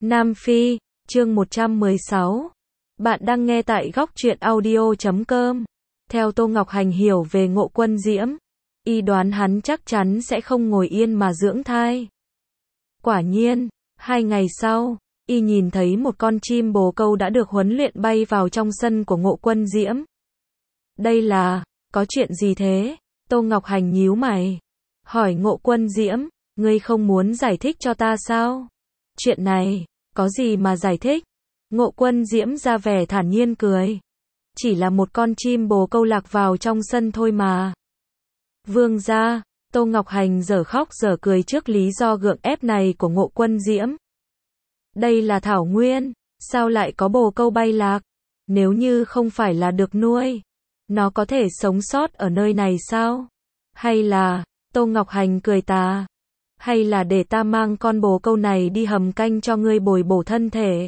Nam Phi, chương 116. Bạn đang nghe tại góc truyện audio.com. Theo Tô Ngọc Hành hiểu về Ngộ Quân Diễm, y đoán hắn chắc chắn sẽ không ngồi yên mà dưỡng thai. Quả nhiên, 2 ngày sau, y nhìn thấy một con chim bồ câu đã được huấn luyện bay vào trong sân của Ngộ Quân Diễm. Đây là, có chuyện gì thế? Tô Ngọc Hành nhíu mày, hỏi Ngộ Quân Diễm, ngươi không muốn giải thích cho ta sao? Chuyện này, có gì mà giải thích? Ngộ Quân Diễm ra vẻ thản nhiên cười. Chỉ là một con chim bồ câu lạc vào trong sân thôi mà. Vương gia, Tô Ngọc Hành dở khóc dở cười trước lý do gượng ép này của Ngộ Quân Diễm. Đây là thảo nguyên, sao lại có bồ câu bay lạc? Nếu như không phải là được nuôi, nó có thể sống sót ở nơi này sao? Hay là, Tô Ngọc Hành cười tà, hay là để ta mang con bồ câu này đi hầm canh cho ngươi bồi bổ thân thể?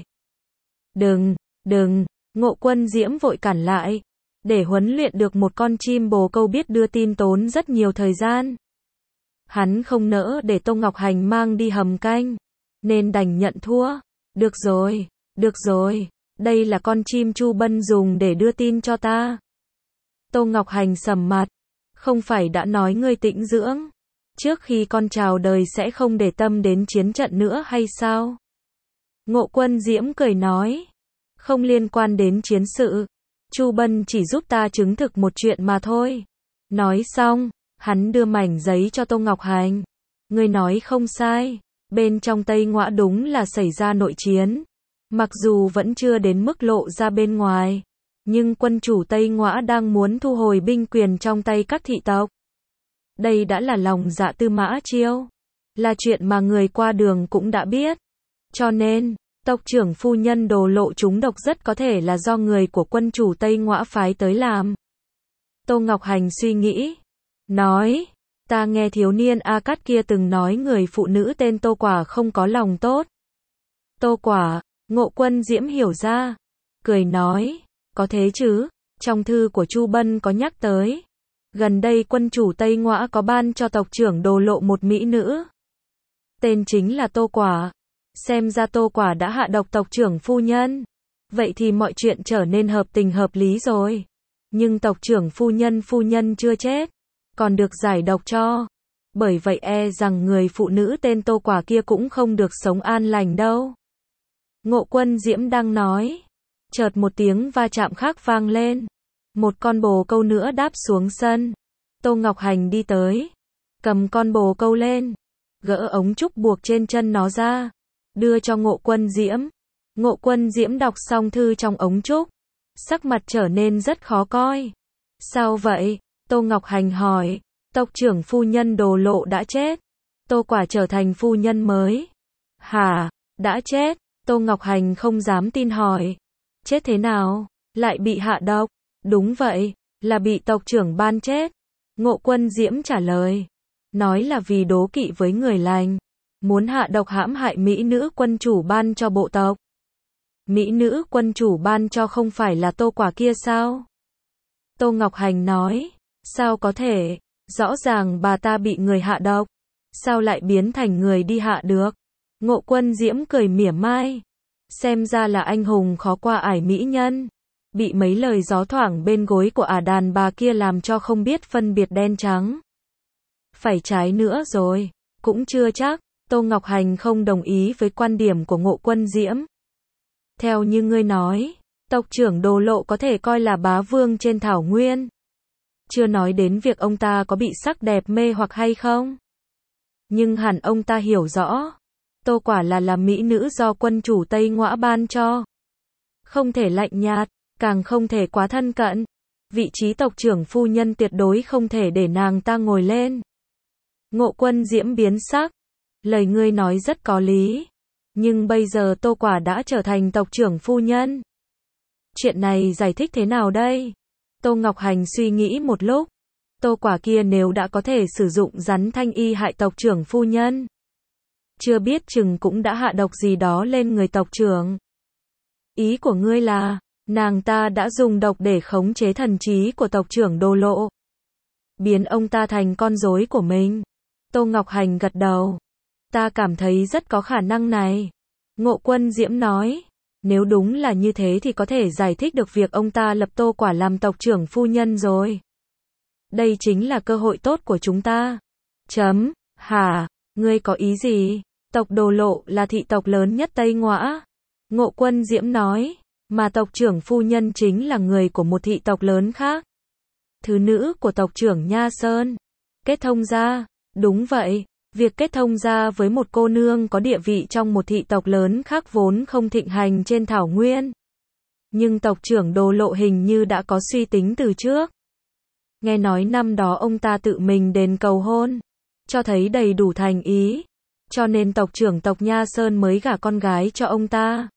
Đừng, Ngộ Quân Diễm vội cản lại. Để huấn luyện được một con chim bồ câu biết đưa tin tốn rất nhiều thời gian. Hắn không nỡ để Tô Ngọc Hành mang đi hầm canh, nên đành nhận thua. Được rồi, đây là con chim Chu Bân dùng để đưa tin cho ta. Tô Ngọc Hành sầm mặt, không phải đã nói ngươi tĩnh dưỡng, trước khi con chào đời sẽ không để tâm đến chiến trận nữa hay sao? Ngộ Quân Diễm cười nói, không liên quan đến chiến sự, Chu Bân chỉ giúp ta chứng thực một chuyện mà thôi. Nói xong, hắn đưa mảnh giấy cho Tô Ngọc Hành. Ngươi nói không sai, bên trong Tây Ngoã đúng là xảy ra nội chiến. Mặc dù vẫn chưa đến mức lộ ra bên ngoài, nhưng quân chủ Tây Ngoã đang muốn thu hồi binh quyền trong tay các thị tộc. Đây đã là lòng dạ Tư Mã Chiêu, là chuyện mà người qua đường cũng đã biết. Cho nên, tộc trưởng phu nhân Đồ Lộ trúng độc rất có thể là do người của quân chủ Tây Ngoã phái tới làm. Tô Ngọc Hành suy nghĩ, nói, ta nghe thiếu niên A Cát kia từng nói người phụ nữ tên Tô Quả không có lòng tốt. Tô Quả, Ngộ Quân Diễm hiểu ra, cười nói, có thế chứ, trong thư của Chu Bân có nhắc tới. Gần đây quân chủ Tây Ngoã có ban cho tộc trưởng Đồ Lộ một mỹ nữ. Tên chính là Tô Quả. Xem ra Tô Quả đã hạ độc tộc trưởng phu nhân. Vậy thì mọi chuyện trở nên hợp tình hợp lý rồi. Nhưng tộc trưởng phu nhân chưa chết, còn được giải độc cho. Bởi vậy e rằng người phụ nữ tên Tô Quả kia cũng không được sống an lành đâu. Ngộ Quân Diễm đang nói, chợt một tiếng va chạm khác vang lên. Một con bồ câu nữa đáp xuống sân. Tô Ngọc Hành đi tới, cầm con bồ câu lên, gỡ ống trúc buộc trên chân nó ra, đưa cho Ngộ Quân Diễm. Ngộ Quân Diễm đọc xong thư trong ống trúc, sắc mặt trở nên rất khó coi. Sao vậy? Tô Ngọc Hành hỏi. Tộc trưởng phu nhân Đồ Lộ đã chết, Tô Quả trở thành phu nhân mới. Hả? Đã chết? Tô Ngọc Hành không dám tin hỏi. Chết thế nào? Lại bị hạ độc? Đúng vậy, là bị tộc trưởng ban chết. Ngộ Quân Diễm trả lời, nói là vì đố kỵ với người lành, muốn hạ độc hãm hại mỹ nữ quân chủ ban cho bộ tộc. Mỹ nữ quân chủ ban cho không phải là Tô Quả kia sao? Tô Ngọc Hành nói, sao có thể, rõ ràng bà ta bị người hạ độc, sao lại biến thành người đi hạ được? Ngộ Quân Diễm cười mỉa mai, xem ra là anh hùng khó qua ải mỹ nhân, bị mấy lời gió thoảng bên gối của đàn bà kia làm cho không biết phân biệt đen trắng. Phải trái nữa rồi, cũng chưa chắc. Tô Ngọc Hành không đồng ý với quan điểm của Ngộ Quân Diễm. Theo như ngươi nói, tộc trưởng Đồ Lộ có thể coi là bá vương trên thảo nguyên. Chưa nói đến việc ông ta có bị sắc đẹp mê hoặc hay không. Nhưng hẳn ông ta hiểu rõ, Tô Quả là mỹ nữ do quân chủ Tây Ngoã ban cho. Không thể lạnh nhạt, càng không thể quá thân cận. Vị trí tộc trưởng phu nhân tuyệt đối không thể để nàng ta ngồi lên. Ngộ Quân Diễm biến sắc. Lời ngươi nói rất có lý. Nhưng bây giờ Tô Quả đã trở thành tộc trưởng phu nhân. Chuyện này giải thích thế nào đây? Tô Ngọc Hành suy nghĩ một lúc. Tô Quả kia nếu đã có thể sử dụng rắn thanh y hại tộc trưởng phu nhân, chưa biết chừng cũng đã hạ độc gì đó lên người tộc trưởng. Ý của ngươi là, nàng ta đã dùng độc để khống chế thần trí của tộc trưởng Đồ Lộ, biến ông ta thành con rối của mình. Tô Ngọc Hành gật đầu. Ta cảm thấy rất có khả năng này. Ngộ Quân Diễm nói. Nếu đúng là như thế thì có thể giải thích được việc ông ta lập Tô Quả làm tộc trưởng phu nhân rồi. Đây chính là cơ hội tốt của chúng ta. Hả? Ngươi có ý gì? Tộc Đồ Lộ là thị tộc lớn nhất Tây Ngõa. Ngộ Quân Diễm nói. Mà tộc trưởng phu nhân chính là người của một thị tộc lớn khác. Thứ nữ của tộc trưởng Nha Sơn. Kết thông gia. Đúng vậy. Việc kết thông gia với một cô nương có địa vị trong một thị tộc lớn khác vốn không thịnh hành trên thảo nguyên. Nhưng tộc trưởng Đồ Lộ hình như đã có suy tính từ trước. Nghe nói năm đó ông ta tự mình đến cầu hôn, cho thấy đầy đủ thành ý. Cho nên tộc trưởng tộc Nha Sơn mới gả con gái cho ông ta.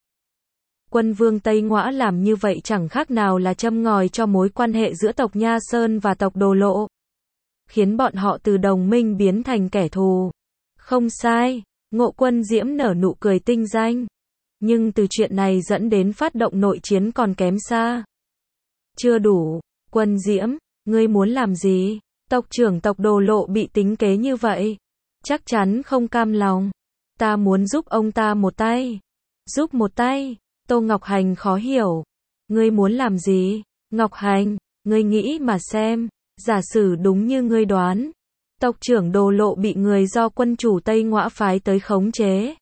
Quân vương Tây Ngõa làm như vậy chẳng khác nào là châm ngòi cho mối quan hệ giữa tộc Nha Sơn và tộc Đồ Lộ, khiến bọn họ từ đồng minh biến thành kẻ thù. Không sai, Ngộ Quân Diễm nở nụ cười tinh danh. Nhưng từ chuyện này dẫn đến phát động nội chiến còn kém xa. Chưa đủ. Quân Diễm, ngươi muốn làm gì? Tộc trưởng tộc Đồ Lộ bị tính kế như vậy, chắc chắn không cam lòng. Ta muốn giúp ông ta một tay. Giúp một tay? Tô Ngọc Hành khó hiểu. Ngươi muốn làm gì? Ngọc Hành, ngươi nghĩ mà xem, giả sử đúng như ngươi đoán, tộc trưởng Đồ Lộ bị người do quân chủ Tây Ngõa phái tới khống chế,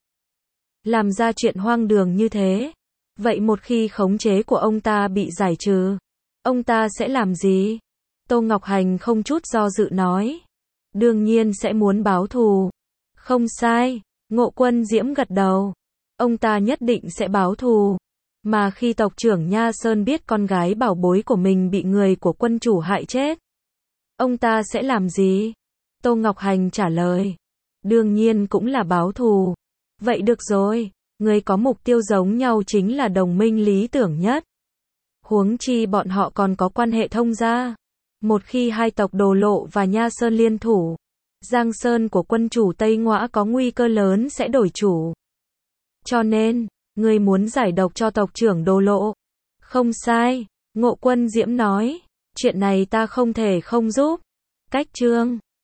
làm ra chuyện hoang đường như thế. Vậy một khi khống chế của ông ta bị giải trừ, ông ta sẽ làm gì? Tô Ngọc Hành không chút do dự nói. Đương nhiên sẽ muốn báo thù. Không sai, Ngộ Quân Diễm gật đầu. Ông ta nhất định sẽ báo thù. Mà khi tộc trưởng Nha Sơn biết con gái bảo bối của mình bị người của quân chủ hại chết, ông ta sẽ làm gì? Tô Ngọc Hành trả lời. Đương nhiên cũng là báo thù. Vậy được rồi, người có mục tiêu giống nhau chính là đồng minh lý tưởng nhất. Huống chi bọn họ còn có quan hệ thông gia. Một khi hai tộc Đồ Lộ và Nha Sơn liên thủ, Giang Sơn của quân chủ Tây Ngõa có nguy cơ lớn sẽ đổi chủ. Cho nên, ngươi muốn giải độc cho tộc trưởng Đồ Lộ. Không sai, Ngộ Quân Diễm nói. Chuyện này ta không thể không giúp. Cách chương